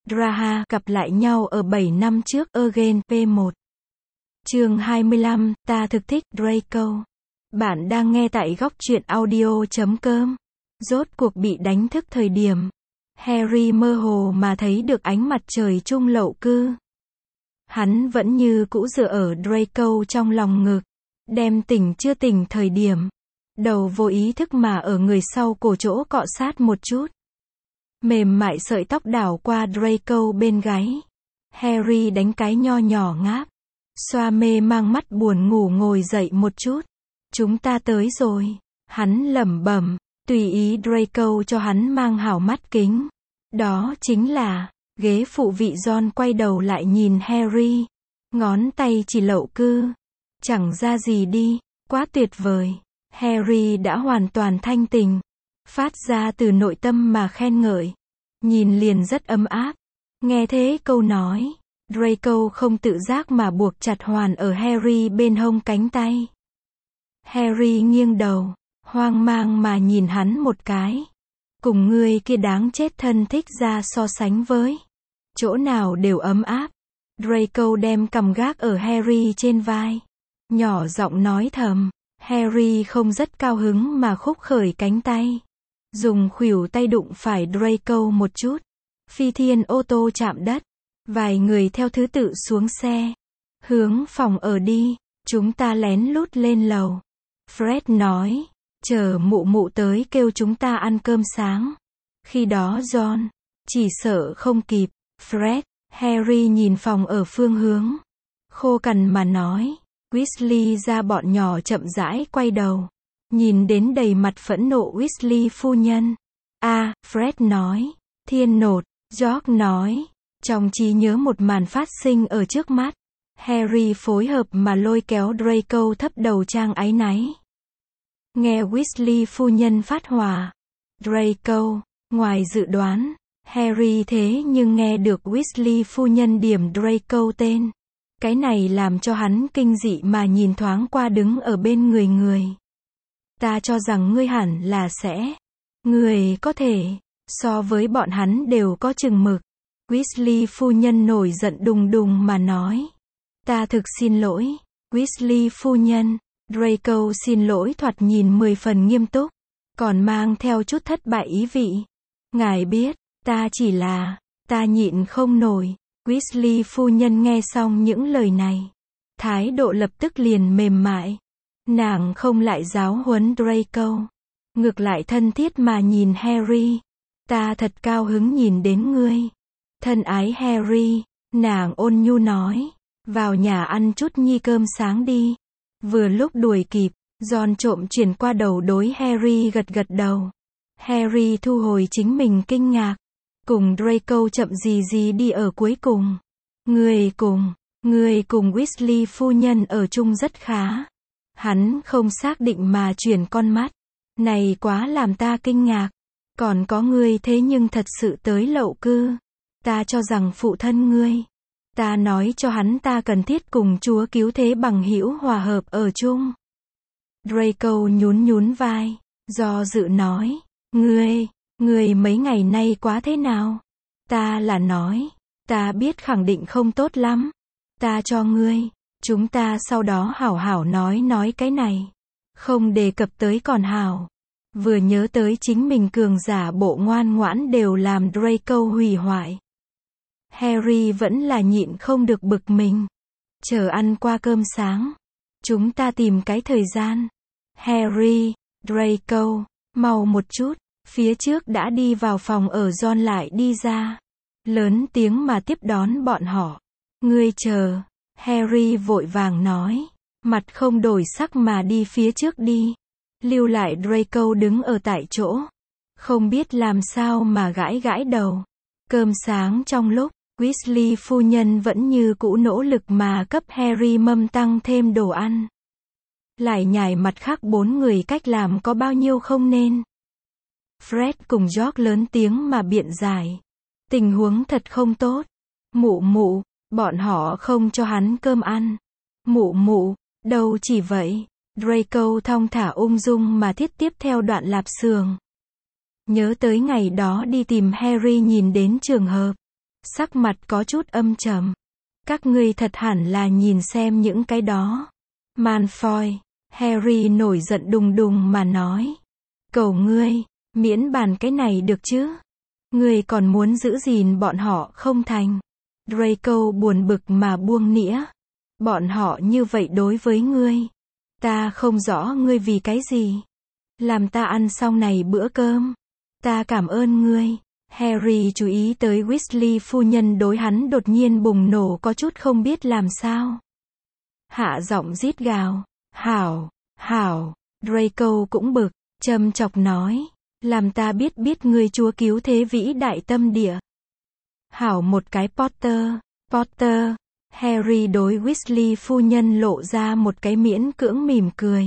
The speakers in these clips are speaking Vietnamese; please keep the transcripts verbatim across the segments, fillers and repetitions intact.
Draha gặp lại nhau ở bảy năm trước Again P một. Chương hai mươi lăm, ta thực thích Draco. Bạn đang nghe tại góc truyện audio chấm com. Rốt cuộc bị đánh thức thời điểm Harry mơ hồ mà thấy được ánh mặt trời trung lậu cư. Hắn vẫn như cũ dựa ở Draco trong lòng ngực, đem tỉnh chưa tỉnh thời điểm. Đầu vô ý thức mà ở người sau cổ chỗ cọ sát một chút. Mềm mại sợi tóc đảo qua Draco bên gáy. Harry đánh cái nho nhỏ ngáp. Xoa mê mang mắt buồn ngủ ngồi dậy một chút. Chúng ta tới rồi. Hắn lẩm bẩm, tùy ý Draco cho hắn mang hảo mắt kính. Đó chính là, ghế phụ vị Ron quay đầu lại nhìn Harry. Ngón tay chỉ lậu cư. Chẳng ra gì đi, quá tuyệt vời. Harry đã hoàn toàn thanh tình. Phát ra từ nội tâm mà khen ngợi. Nhìn liền rất ấm áp. Nghe thế câu nói, Draco không tự giác mà buộc chặt hoàn ở Harry bên hông cánh tay. Harry nghiêng đầu, hoang mang mà nhìn hắn một cái. Cùng ngươi kia đáng chết thân thích ra so sánh với. Chỗ nào đều ấm áp. Draco đem cầm gác ở Harry trên vai. Nhỏ giọng nói thầm. Harry không rất cao hứng mà khúc khởi cánh tay. Dùng khuỷu tay đụng phải Draco một chút. Phi thiên ô tô chạm đất. Vài người theo thứ tự xuống xe. Hướng phòng ở đi. Chúng ta lén lút lên lầu. Fred nói. Chờ mụ mụ tới kêu chúng ta ăn cơm sáng. Khi đó Ron. Chỉ sợ không kịp. Fred. Harry nhìn phòng ở phương hướng. Khô cằn mà nói. Weasley ra bọn nhỏ chậm rãi quay đầu. Nhìn đến đầy mặt phẫn nộ Weasley phu nhân. A, à, Fred nói. Thiên nột. George nói. Trong trí nhớ một màn phát sinh ở trước mắt. Harry phối hợp mà lôi kéo Draco thấp đầu trang áy náy. Nghe Weasley phu nhân phát hỏa. Draco. Ngoài dự đoán, Harry thế nhưng nghe được Weasley phu nhân điểm Draco tên. Cái này làm cho hắn kinh dị mà nhìn thoáng qua đứng ở bên người người. Ta cho rằng ngươi hẳn là sẽ. Người có thể, so với bọn hắn đều có chừng mực. Weasley phu nhân nổi giận đùng đùng mà nói. Ta thực xin lỗi. Weasley phu nhân. Draco xin lỗi thoạt nhìn mười phần nghiêm túc. Còn mang theo chút thất bại ý vị. Ngài biết, ta chỉ là, ta nhịn không nổi. Weasley phu nhân nghe xong những lời này. Thái độ lập tức liền mềm mại. Nàng không lại giáo huấn Draco. Ngược lại thân thiết mà nhìn Harry. Ta thật cao hứng nhìn đến ngươi. Thân ái Harry. Nàng ôn nhu nói. Vào nhà ăn chút nhi cơm sáng đi. Vừa lúc đuổi kịp. Ron trộm chuyển qua đầu đối Harry gật gật đầu. Harry thu hồi chính mình kinh ngạc. Cùng Draco chậm gì gì đi ở cuối cùng. Người cùng, người cùng Weasley phu nhân ở chung rất khá. Hắn không xác định mà chuyển con mắt. Này quá làm ta kinh ngạc. Còn có ngươi thế nhưng thật sự tới lậu cư. Ta cho rằng phụ thân ngươi. Ta nói cho hắn ta cần thiết cùng Chúa cứu thế bằng hữu hòa hợp ở chung. Draco nhún nhún vai. Do dự nói. Ngươi, ngươi mấy ngày nay quá thế nào? Ta là nói. Ta biết khẳng định không tốt lắm. Ta cho ngươi. Chúng ta sau đó hảo hảo nói nói cái này. Không đề cập tới còn hảo. Vừa nhớ tới chính mình cường giả bộ ngoan ngoãn đều làm Draco hủy hoại. Harry vẫn là nhịn không được bực mình. Chờ ăn qua cơm sáng. Chúng ta tìm cái thời gian. Harry, Draco, mau một chút. Phía trước đã đi vào phòng ở Ron lại đi ra. Lớn tiếng mà tiếp đón bọn họ. Ngươi chờ. Harry vội vàng nói. Mặt không đổi sắc mà đi phía trước đi. Lưu lại Draco đứng ở tại chỗ. Không biết làm sao mà gãi gãi đầu. Cơm sáng trong lúc, Weasley phu nhân vẫn như cũ nỗ lực mà cấp Harry mâm tăng thêm đồ ăn. Lại nhải mặt khác bốn người cách làm có bao nhiêu không nên. Fred cùng George lớn tiếng mà biện giải. Tình huống thật không tốt. Mụ mụ, bọn họ không cho hắn cơm ăn. Mụ mụ, đâu chỉ vậy. Draco thong thả ung dung mà thiết tiếp theo đoạn lạp xưởng. Nhớ tới ngày đó đi tìm Harry nhìn đến trường hợp. sắc mặt có chút âm trầm. Các ngươi thật hẳn là nhìn xem những cái đó. Malfoy, Harry nổi giận đùng đùng mà nói. Cầu ngươi, miễn bàn cái này được chứ? Ngươi còn muốn giữ gìn bọn họ không thành? Draco buồn bực mà buông nĩa. Bọn họ như vậy đối với ngươi. Ta không rõ ngươi vì cái gì. Làm ta ăn xong này bữa cơm. Ta cảm ơn ngươi. Harry chú ý tới Weasley phu nhân đối hắn đột nhiên bùng nổ có chút không biết làm sao. Hạ giọng rít gào. Hảo, hảo. Draco cũng bực, châm chọc nói. Làm ta biết biết ngươi chúa cứu thế vĩ đại tâm địa. Hảo một cái Potter, Potter. Harry đối Weasley phu nhân lộ ra một cái miễn cưỡng mỉm cười.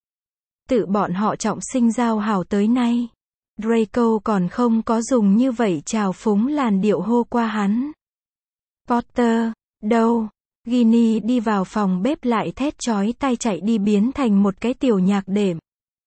Tự bọn họ trọng sinh giao hảo tới nay. Draco còn không có dùng như vậy trào phúng làn điệu hô qua hắn. Potter, đâu? Ginny đi vào phòng bếp lại thét chói tai chạy đi biến thành một cái tiểu nhạc đệm.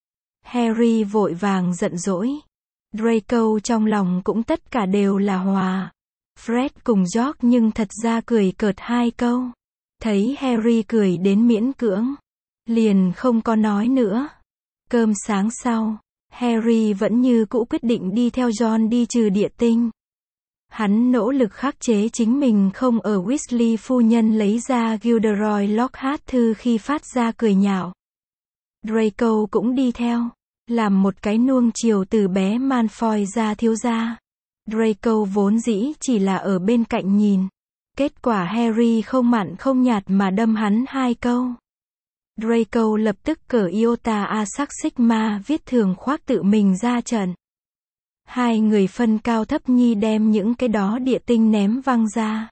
Harry vội vàng giận dỗi. Draco trong lòng cũng tất cả đều là hòa. Fred cùng George nhưng thật ra cười cợt hai câu. Thấy Harry cười đến miễn cưỡng. Liền không có nói nữa. Cơm sáng sau, Harry vẫn như cũ quyết định đi theo Ron đi trừ địa tinh. Hắn nỗ lực khắc chế chính mình không ở Weasley phu nhân lấy ra Gilderoy Lockhart thư khi phát ra cười nhạo. Draco cũng đi theo. Làm một cái nuông chiều từ bé Malfoy ra thiếu gia. Draco vốn dĩ chỉ là ở bên cạnh nhìn. Kết quả Harry không mặn không nhạt mà đâm hắn hai câu. Draco lập tức cởi Iota Asac Sigma viết thường khoác tự mình ra trận. Hai người phân cao thấp nhi đem những cái đó địa tinh ném văng ra.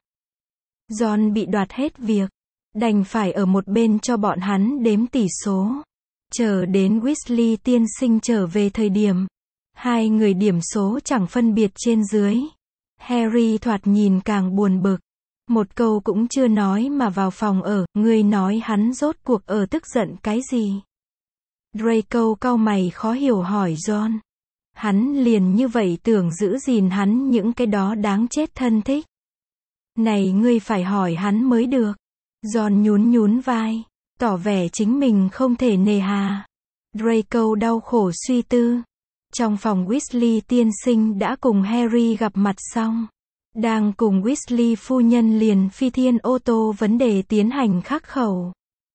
Ron bị đoạt hết việc. Đành phải ở một bên cho bọn hắn đếm tỷ số. Chờ đến Weasley tiên sinh trở về thời điểm. Hai người điểm số chẳng phân biệt trên dưới. Harry thoạt nhìn càng buồn bực. Một câu cũng chưa nói mà vào phòng ở, ngươi nói hắn rốt cuộc ở tức giận cái gì? Draco cau mày khó hiểu hỏi Ron. Hắn liền như vậy tưởng giữ gìn hắn những cái đó đáng chết thân thích. Này ngươi phải hỏi hắn mới được. Ron nhún nhún vai, tỏ vẻ chính mình không thể nề hà. Draco đau khổ suy tư. Trong phòng Weasley tiên sinh đã cùng Harry gặp mặt xong. Đang cùng Weasley phu nhân liền phi thiên ô tô vấn đề tiến hành khắc khẩu.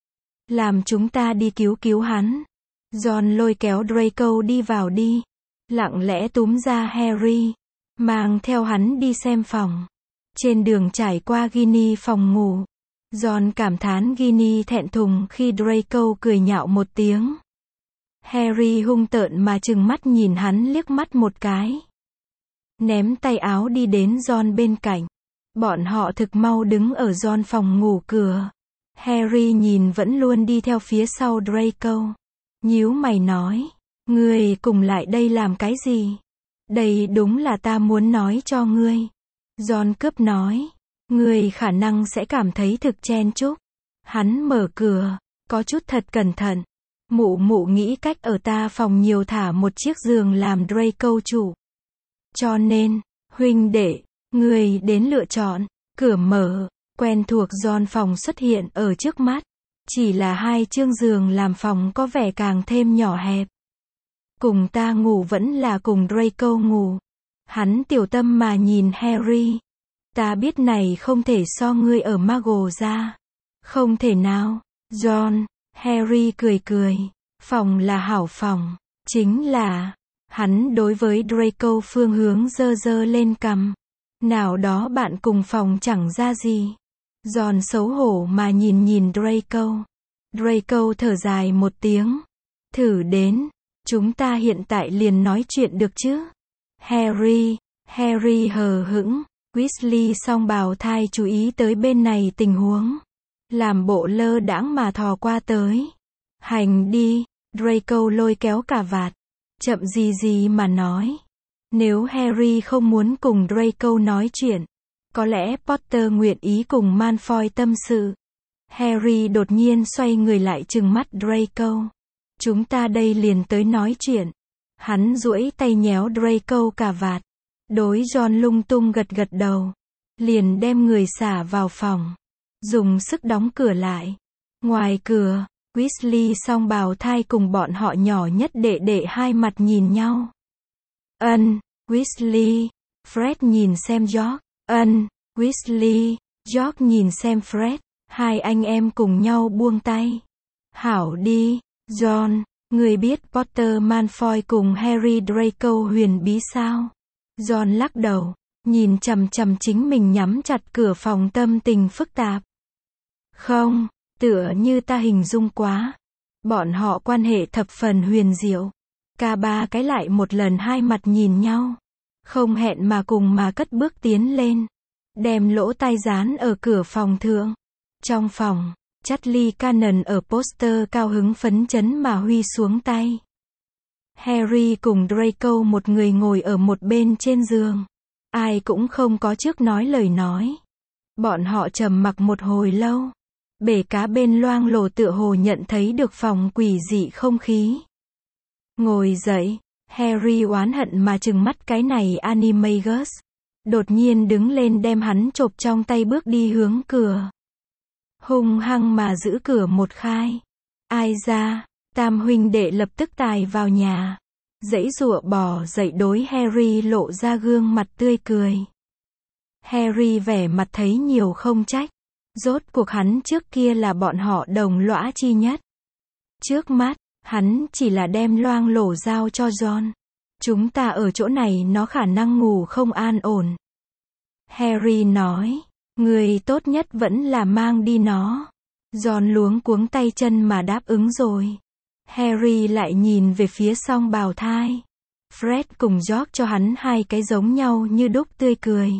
Làm chúng ta đi cứu cứu hắn. Ron lôi kéo Draco đi vào đi. Lặng lẽ túm ra Harry. Mang theo hắn đi xem phòng. Trên đường trải qua Ginny phòng ngủ. Ron cảm thán Ginny thẹn thùng khi Draco cười nhạo một tiếng. Harry hung tợn mà trừng mắt nhìn hắn liếc mắt một cái. Ném tay áo đi đến Ron bên cạnh. Bọn họ thực mau đứng ở Ron phòng ngủ cửa. Harry nhìn vẫn luôn đi theo phía sau Draco. Nhíu mày nói. Ngươi cùng lại đây làm cái gì? Đây đúng là ta muốn nói cho ngươi. Ron cướp nói. Ngươi khả năng sẽ cảm thấy thực chen chúc. Hắn mở cửa. Có chút thật cẩn thận. Mụ mụ nghĩ cách ở ta phòng nhiều thả một chiếc giường làm Draco chủ. Cho nên, huynh đệ, người đến lựa chọn. Cửa mở, quen thuộc Ron phòng xuất hiện ở trước mắt. Chỉ là hai chương giường làm phòng có vẻ càng thêm nhỏ hẹp. Cùng ta ngủ vẫn là cùng Draco ngủ. Hắn tiểu tâm mà nhìn Harry. Ta biết này không thể so ngươi ở Muggle ra. Không thể nào. Ron, Harry cười cười. Phòng là hảo phòng. Chính là, hắn đối với Draco phương hướng dơ dơ lên cằm. Nào đó bạn cùng phòng chẳng ra gì. Ron xấu hổ mà nhìn nhìn Draco. Draco thở dài một tiếng. Thử đến. Chúng ta hiện tại liền nói chuyện được chứ? Harry, Harry hờ hững. Weasley song bào thai chú ý tới bên này tình huống. Làm bộ lơ đãng mà thò qua tới. Hành đi, Draco lôi kéo cà vạt. Chậm gì gì mà nói. Nếu Harry không muốn cùng Draco nói chuyện, có lẽ Potter nguyện ý cùng Malfoy tâm sự. Harry đột nhiên xoay người lại trừng mắt Draco. Chúng ta đây liền tới nói chuyện. Hắn duỗi tay nhéo Draco cà vạt. Đối Ron lung tung gật gật đầu. liền đem người xả vào phòng, dùng sức đóng cửa lại. Ngoài cửa, Weasley song bào thai cùng bọn họ nhỏ nhất đệ đệ hai mặt nhìn nhau. Ân, Weasley. Fred nhìn xem George. Ân, Weasley. George nhìn xem Fred. Hai anh em cùng nhau buông tay. Hảo đi, John. Người biết Potter Malfoy cùng Harry Draco huyền bí sao? John lắc đầu, nhìn chằm chằm chính mình nhắm chặt cửa phòng, tâm tình phức tạp. Không, tựa như ta hình dung quá. Bọn họ quan hệ thập phần huyền diệu. Cả ba cái lại một lần hai mặt nhìn nhau. Không hẹn mà cùng mà cất bước tiến lên. Đem lỗ tai dán ở cửa phòng thượng. Trong phòng, Charlie Cannon ở poster cao hứng phấn chấn mà huy xuống tay. Harry cùng Draco một người ngồi ở một bên trên giường. Ai cũng không có trước nói lời nói. Bọn họ trầm mặc một hồi lâu. Bể cá bên loang lổ tựa hồ nhận thấy được phòng quỷ dị không khí. Ngồi dậy, Harry oán hận mà trừng mắt cái này Animagus. Đột nhiên đứng lên đem hắn chộp trong tay bước đi hướng cửa. Hung hăng mà giữ cửa một khai. Ai ra, tam huynh đệ lập tức tài vào nhà. Giãy giụa bò dậy đối Harry lộ ra gương mặt tươi cười. Harry vẻ mặt thấy nhiều không trách. Rốt cuộc hắn trước kia là bọn họ đồng lõa chi nhất. Trước mắt, hắn chỉ là đem loang lổ giao cho John. Chúng ta ở chỗ này nó khả năng ngủ không an ổn. Harry nói, người tốt nhất vẫn là mang đi nó. John luống cuống tay chân mà đáp ứng rồi. Harry lại nhìn về phía song bào thai. Fred cùng George cho hắn hai cái giống nhau như đúc tươi cười.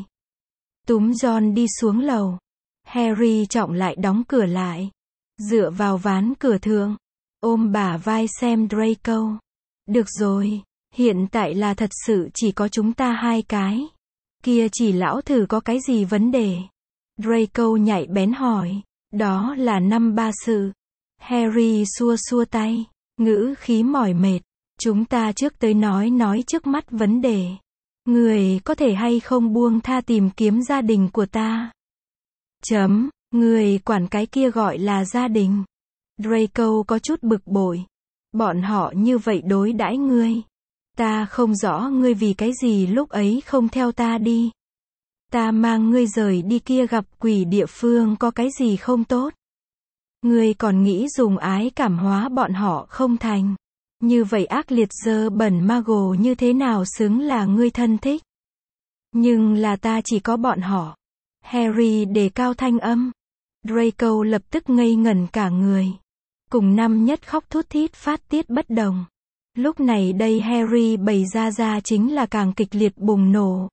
Túm John đi xuống lầu. Harry trọng lại đóng cửa lại. Dựa vào ván cửa thượng. Ôm bả vai xem Draco. Được rồi, hiện tại là thật sự chỉ có chúng ta hai cái. Kia chỉ lão thử có cái gì vấn đề? Draco nhạy bén hỏi. Đó là năm ba sự. Harry xua xua tay. Ngữ khí mỏi mệt. Chúng ta trước tới nói nói trước mắt vấn đề. Người có thể hay không buông tha tìm kiếm gia đình của ta? Chấm, người quản cái kia gọi là gia đình. Draco có chút bực bội. Bọn họ như vậy đối đãi ngươi. Ta không rõ ngươi vì cái gì lúc ấy không theo ta đi. Ta mang ngươi rời đi kia gặp quỷ địa phương có cái gì không tốt. Ngươi còn nghĩ dùng ái cảm hóa bọn họ không thành. Như vậy ác liệt dơ bẩn Muggle như thế nào xứng là ngươi thân thích. Nhưng là ta chỉ có bọn họ. Harry đề cao thanh âm. Draco lập tức ngây ngẩn cả người. Cùng năm nhất khóc thút thít phát tiết bất đồng. Lúc này đây Harry bày ra ra chính là càng kịch liệt bùng nổ.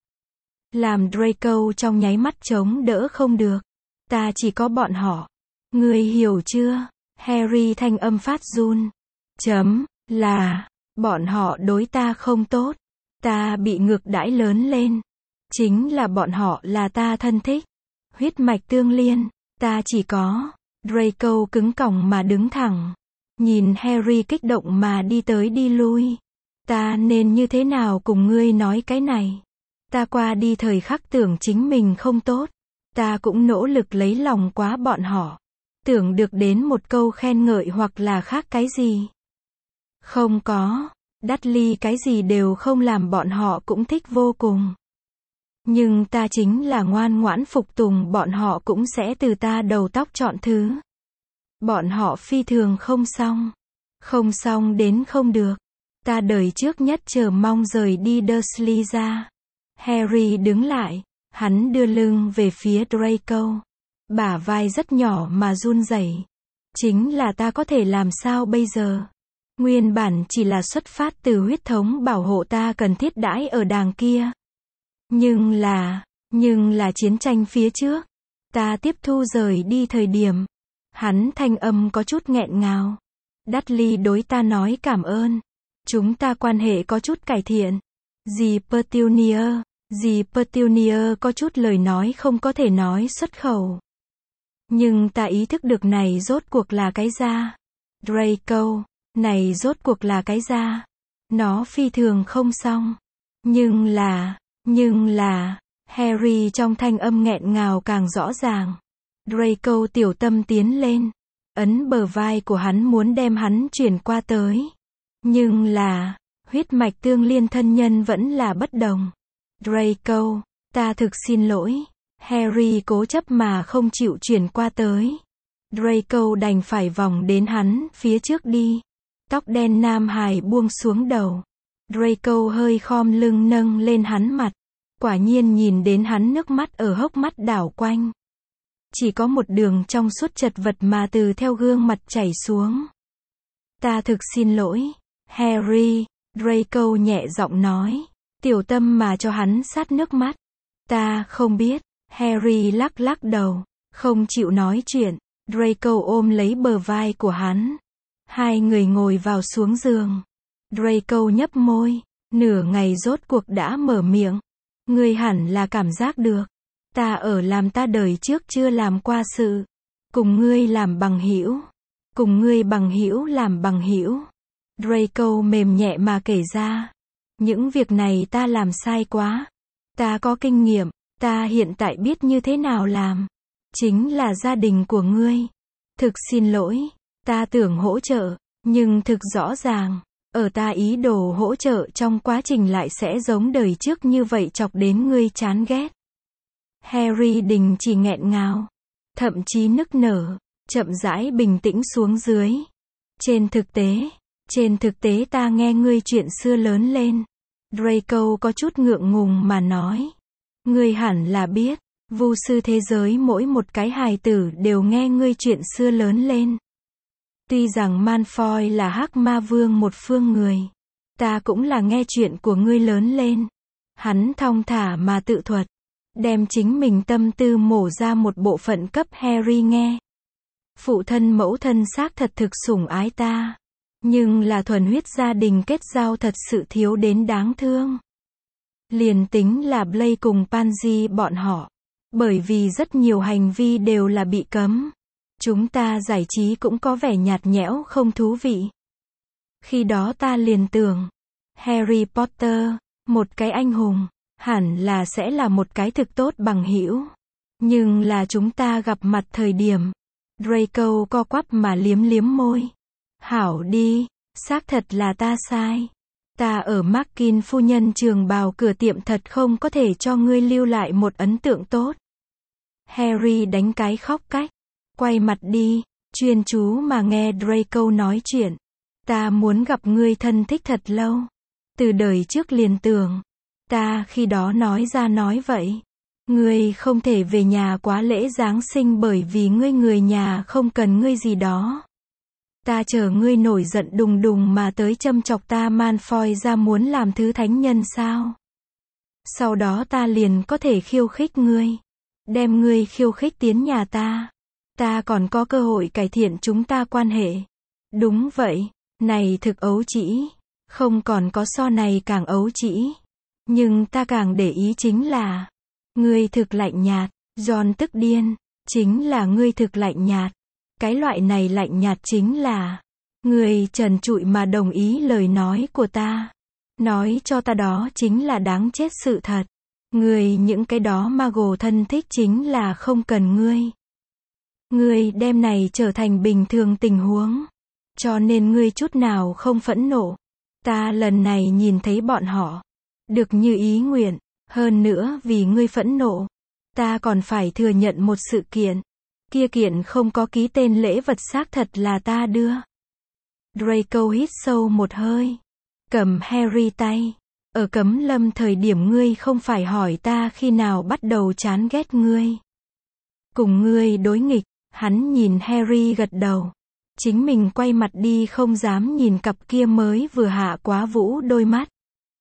Làm Draco trong nháy mắt chống đỡ không được. Ta chỉ có bọn họ. Ngươi hiểu chưa? Harry thanh âm phát run. Chấm, là, bọn họ đối ta không tốt. Ta bị ngược đãi lớn lên. Chính là bọn họ là ta thân thích. Huyết mạch tương liên, ta chỉ có. Draco cứng còng mà đứng thẳng. Nhìn Harry kích động mà đi tới đi lui. Ta nên như thế nào cùng ngươi nói cái này? Ta qua đi thời khắc tưởng chính mình không tốt. Ta cũng nỗ lực lấy lòng quá bọn họ. Tưởng được đến một câu khen ngợi hoặc là khác cái gì. Không có. Dudley cái gì đều không làm bọn họ cũng thích vô cùng. Nhưng ta chính là ngoan ngoãn phục tùng, bọn họ cũng sẽ từ ta đầu tóc chọn thứ. Bọn họ phi thường không xong. Không xong đến không được. Ta đời trước nhất chờ mong rời đi Dursley ra. Harry đứng lại. Hắn đưa lưng về phía Draco. Bả vai rất nhỏ mà run rẩy. Chính là ta có thể làm sao bây giờ? Nguyên bản chỉ là xuất phát từ huyết thống bảo hộ ta cần thiết đãi ở đàng kia. Nhưng là, nhưng là chiến tranh phía trước. Ta tiếp thu rời đi thời điểm. Hắn thanh âm có chút nghẹn ngào. Dudley đối ta nói cảm ơn. Chúng ta quan hệ có chút cải thiện. Dì Petunia, dì Petunia có chút lời nói không có thể nói xuất khẩu. Nhưng ta ý thức được này rốt cuộc là cái ra. Draco, này rốt cuộc là cái ra. Nó phi thường không xong. Nhưng là, nhưng là, Harry trong thanh âm nghẹn ngào càng rõ ràng. Draco tiểu tâm tiến lên, ấn bờ vai của hắn muốn đem hắn chuyển qua tới. Nhưng là, huyết mạch tương liên thân nhân vẫn là bất đồng. Draco, ta thực xin lỗi. Harry cố chấp mà không chịu chuyển qua tới. Draco đành phải vòng đến hắn phía trước đi. Tóc đen nam hài buông xuống đầu. Draco hơi khom lưng nâng lên hắn mặt. Quả nhiên nhìn đến hắn nước mắt ở hốc mắt đảo quanh. Chỉ có một đường trong suốt chật vật mà từ theo gương mặt chảy xuống. Ta thực xin lỗi, Harry, Draco nhẹ giọng nói. Tiểu tâm mà cho hắn sát nước mắt. Ta không biết, Harry lắc lắc đầu, không chịu nói chuyện. Draco ôm lấy bờ vai của hắn. Hai người ngồi vào xuống giường. Draco nhấp môi, nửa ngày rốt cuộc đã mở miệng. Ngươi hẳn là cảm giác được. Ta ở làm ta đời trước chưa làm qua sự. Cùng ngươi làm bằng hữu. Cùng ngươi bằng hữu làm bằng hữu. Draco mềm nhẹ mà kể ra. Những việc này ta làm sai quá. Ta có kinh nghiệm. Ta hiện tại biết như thế nào làm. Chính là gia đình của ngươi. Thực xin lỗi. Ta tưởng hỗ trợ. Nhưng thực rõ ràng. Ở ta ý đồ hỗ trợ trong quá trình lại sẽ giống đời trước như vậy chọc đến ngươi chán ghét. Harry đình chỉ nghẹn ngào. Thậm chí nức nở. Chậm rãi bình tĩnh xuống dưới. Trên thực tế. Trên thực tế ta nghe ngươi chuyện xưa lớn lên. Draco có chút ngượng ngùng mà nói. Ngươi hẳn là biết. Vu sư thế giới mỗi một cái hài tử đều nghe ngươi chuyện xưa lớn lên. Tuy rằng Malfoy là hắc ma vương một phương người. Ta cũng là nghe chuyện của ngươi lớn lên. Hắn thong thả mà tự thuật. Đem chính mình tâm tư mổ ra một bộ phận cấp Harry nghe. Phụ thân mẫu thân xác thật thực sủng ái ta. Nhưng là thuần huyết gia đình kết giao thật sự thiếu đến đáng thương. Liền tính là Blaise cùng Pansy bọn họ. Bởi vì rất nhiều hành vi đều là bị cấm. Chúng ta giải trí cũng có vẻ nhạt nhẽo không thú vị. Khi đó ta liền tưởng. Harry Potter, một cái anh hùng, hẳn là sẽ là một cái thực tốt bằng hữu. Nhưng là chúng ta gặp mặt thời điểm. Draco co quắp mà liếm liếm môi. Hảo đi, xác thật là ta sai. Ta ở Markin phu nhân trường bào cửa tiệm thật không có thể cho ngươi lưu lại một ấn tượng tốt. Harry đánh cái khóc cách. Quay mặt đi, chuyên chú mà nghe Draco nói chuyện. Ta muốn gặp ngươi thân thích thật lâu. Từ đời trước liền tưởng. Ta khi đó nói ra nói vậy. Ngươi không thể về nhà quá lễ Giáng sinh bởi vì ngươi người nhà không cần ngươi gì đó. Ta chờ ngươi nổi giận đùng đùng mà tới châm chọc ta Malfoy ra muốn làm thứ thánh nhân sao. Sau đó ta liền có thể khiêu khích ngươi. Đem ngươi khiêu khích tiến nhà ta. Ta còn có cơ hội cải thiện chúng ta quan hệ. Đúng vậy, này thực ấu trĩ. Không còn có so này càng ấu trĩ. Nhưng ta càng để ý chính là. Ngươi thực lạnh nhạt. John tức điên. Chính là ngươi thực lạnh nhạt. Cái loại này lạnh nhạt chính là. Ngươi trần trụi mà đồng ý lời nói của ta. Nói cho ta đó chính là đáng chết sự thật. Ngươi những cái đó Muggle thân thích chính là không cần ngươi. Ngươi đem này trở thành bình thường tình huống. Cho nên ngươi chút nào không phẫn nộ. Ta lần này nhìn thấy bọn họ. Được như ý nguyện. Hơn nữa vì ngươi phẫn nộ. Ta còn phải thừa nhận một sự kiện. Kia kiện không có ký tên lễ vật xác thật là ta đưa. Draco hít sâu một hơi. Cầm Harry tay. Ở cấm lâm thời điểm ngươi không phải hỏi ta khi nào bắt đầu chán ghét ngươi. Cùng ngươi đối nghịch. Hắn nhìn Harry gật đầu. Chính mình quay mặt đi không dám nhìn cặp kia mới vừa hạ quá vũ đôi mắt.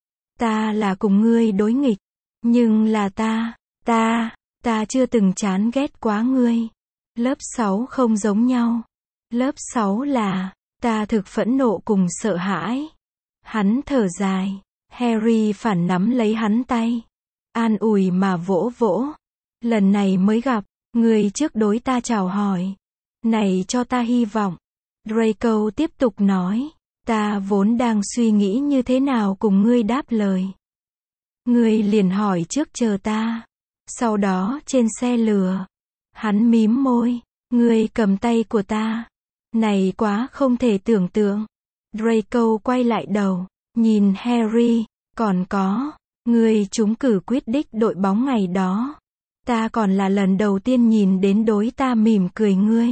Ta là cùng ngươi đối nghịch. Nhưng là ta, ta, ta chưa từng chán ghét quá ngươi. Lớp sáu không giống nhau. Lớp sáu là, ta thực phẫn nộ cùng sợ hãi. Hắn thở dài. Harry phản nắm lấy hắn tay. An ủi mà vỗ vỗ. Lần này mới gặp. Ngươi trước đối ta chào hỏi. Này cho ta hy vọng. Draco tiếp tục nói. Ta vốn đang suy nghĩ như thế nào cùng ngươi đáp lời. Ngươi liền hỏi trước chờ ta. Sau đó trên xe lửa, hắn mím môi, ngươi cầm tay của ta. Này quá không thể tưởng tượng. Draco quay lại đầu, nhìn Harry, còn có, ngươi trúng cử quyết đích đội bóng ngày đó. Ta còn là lần đầu tiên nhìn đến đối ta mỉm cười ngươi.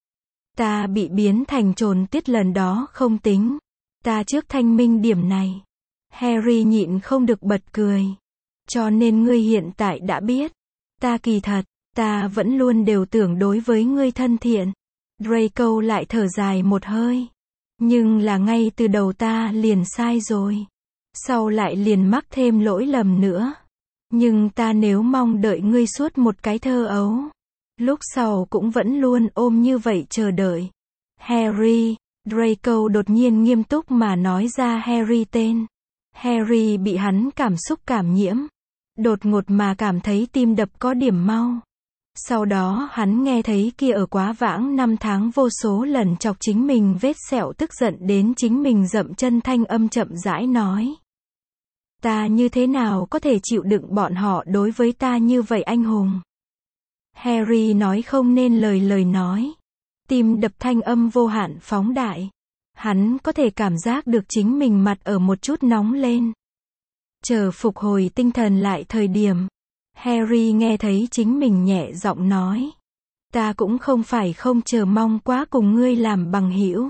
Ta bị biến thành trồn tiết lần đó không tính. Ta trước thanh minh điểm này. Harry nhịn không được bật cười. Cho nên ngươi hiện tại đã biết. Ta kỳ thật, ta vẫn luôn đều tưởng đối với ngươi thân thiện. Draco lại thở dài một hơi. Nhưng là ngay từ đầu ta liền sai rồi. Sau lại liền mắc thêm lỗi lầm nữa. Nhưng ta nếu mong đợi ngươi suốt một cái thơ ấu. Lúc sau cũng vẫn luôn ôm như vậy chờ đợi. Harry, Draco đột nhiên nghiêm túc mà nói ra Harry tên. Harry bị hắn cảm xúc cảm nhiễm. Đột ngột mà cảm thấy tim đập có điểm mau. Sau đó hắn nghe thấy kia ở quá vãng năm tháng vô số lần chọc chính mình vết sẹo tức giận đến chính mình dậm chân thanh âm chậm rãi nói. Ta như thế nào có thể chịu đựng bọn họ đối với ta như vậy anh hùng? Harry nói không nên lời lời nói. Tim đập thanh âm vô hạn phóng đại. Hắn có thể cảm giác được chính mình mặt ở một chút nóng lên. Chờ phục hồi tinh thần lại thời điểm. Harry nghe thấy chính mình nhẹ giọng nói. Ta cũng không phải không chờ mong quá cùng ngươi làm bằng hữu.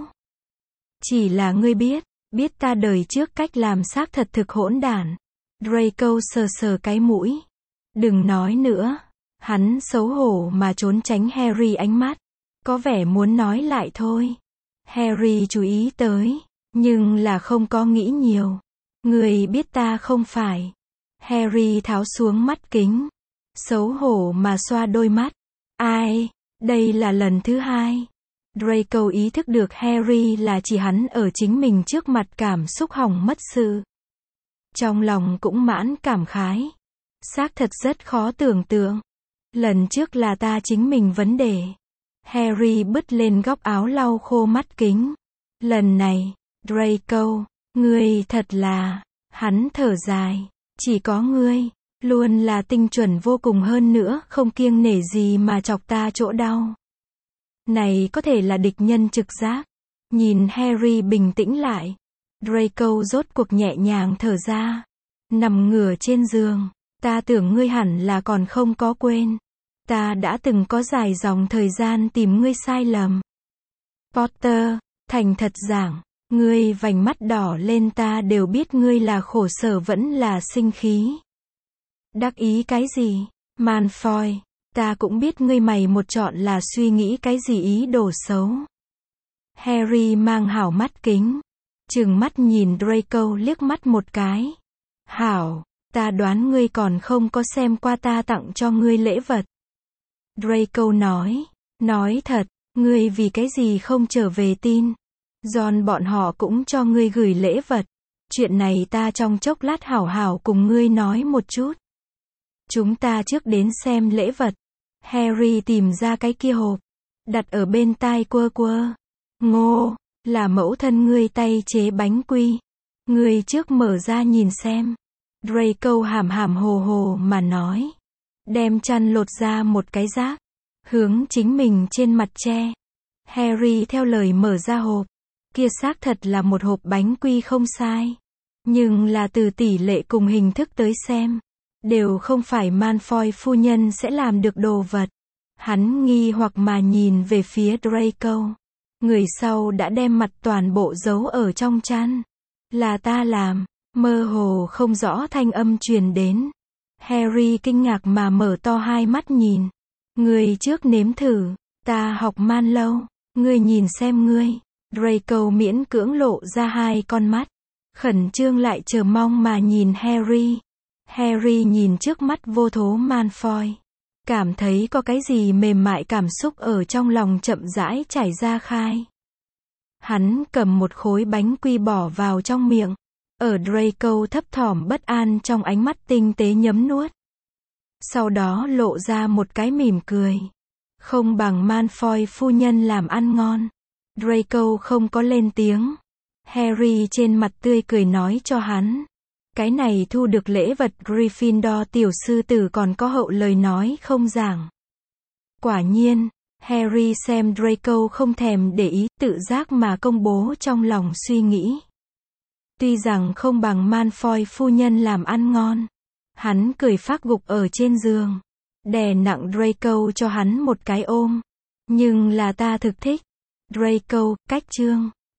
Chỉ là ngươi biết, biết ta đời trước cách làm xác thật thực hỗn đản. Draco sờ sờ cái mũi. Đừng nói nữa. Hắn xấu hổ mà trốn tránh Harry ánh mắt. Có vẻ muốn nói lại thôi. Harry chú ý tới. Nhưng là không có nghĩ nhiều. Ngươi biết ta không phải. Harry tháo xuống mắt kính. Xấu hổ mà xoa đôi mắt. Ai? Đây là lần thứ hai. Draco ý thức được Harry là chỉ hắn ở chính mình trước mặt cảm xúc hỏng mất sự. Trong lòng cũng mãn cảm khái. Xác thật rất khó tưởng tượng. Lần trước là ta chính mình vấn đề. Harry bứt lên góc áo lau khô mắt kính. Lần này, Draco, ngươi thật là, hắn thở dài, chỉ có ngươi, luôn là tinh chuẩn vô cùng hơn nữa, không kiêng nể gì mà chọc ta chỗ đau. Này có thể là địch nhân trực giác. Nhìn Harry bình tĩnh lại, Draco rốt cuộc nhẹ nhàng thở ra. Nằm ngửa trên giường, ta tưởng ngươi hẳn là còn không có quên. Ta đã từng có dài dòng thời gian tìm ngươi sai lầm. Potter, thành thật giảng, ngươi vành mắt đỏ lên ta đều biết ngươi là khổ sở vẫn là sinh khí. Đắc ý cái gì? Malfoy, ta cũng biết ngươi mày một chọn là suy nghĩ cái gì ý đồ xấu. Harry mang hảo mắt kính. Trừng mắt nhìn Draco liếc mắt một cái. Hảo, ta đoán ngươi còn không có xem qua ta tặng cho ngươi lễ vật. Draco nói, nói thật, ngươi vì cái gì không trở về tin. John bọn họ cũng cho ngươi gửi lễ vật. Chuyện này ta trong chốc lát hảo hảo cùng ngươi nói một chút. Chúng ta trước đến xem lễ vật. Harry tìm ra cái kia hộp. Đặt ở bên tai quơ quơ. Ngô, là mẫu thân ngươi tay chế bánh quy. Ngươi trước mở ra nhìn xem. Draco hàm hàm hồ hồ mà nói. Đem chăn lột ra một cái rác. Hướng chính mình trên mặt che. Harry theo lời mở ra hộp. Kia xác thật là một hộp bánh quy không sai. Nhưng là từ tỷ lệ cùng hình thức tới xem. Đều không phải Malfoy phu nhân sẽ làm được đồ vật. Hắn nghi hoặc mà nhìn về phía Draco. Người sau đã đem mặt toàn bộ giấu ở trong chăn. Là ta làm. Mơ hồ không rõ thanh âm truyền đến. Harry kinh ngạc mà mở to hai mắt nhìn. Ngươi trước nếm thử. Ta học man lâu. Ngươi nhìn xem ngươi. Draco miễn cưỡng lộ ra hai con mắt. Khẩn trương lại chờ mong mà nhìn Harry. Harry nhìn trước mắt vô thố Malfoy. Cảm thấy có cái gì mềm mại cảm xúc ở trong lòng chậm rãi chảy ra khai. Hắn cầm một khối bánh quy bỏ vào trong miệng. Ở Draco thấp thỏm bất an trong ánh mắt tinh tế nhấm nuốt. Sau đó lộ ra một cái mỉm cười. Không bằng Malfoy phu nhân làm ăn ngon. Draco không có lên tiếng. Harry trên mặt tươi cười nói cho hắn. Cái này thu được lễ vật Gryffindor tiểu sư tử còn có hậu lời nói không giảng. Quả nhiên, Harry xem Draco không thèm để ý, tự giác mà công bố trong lòng suy nghĩ. Tuy rằng không bằng Malfoy phu nhân làm ăn ngon. Hắn cười phác gục ở trên giường. Đè nặng Draco cho hắn một cái ôm. Nhưng là ta thực thích. Draco, cách chương.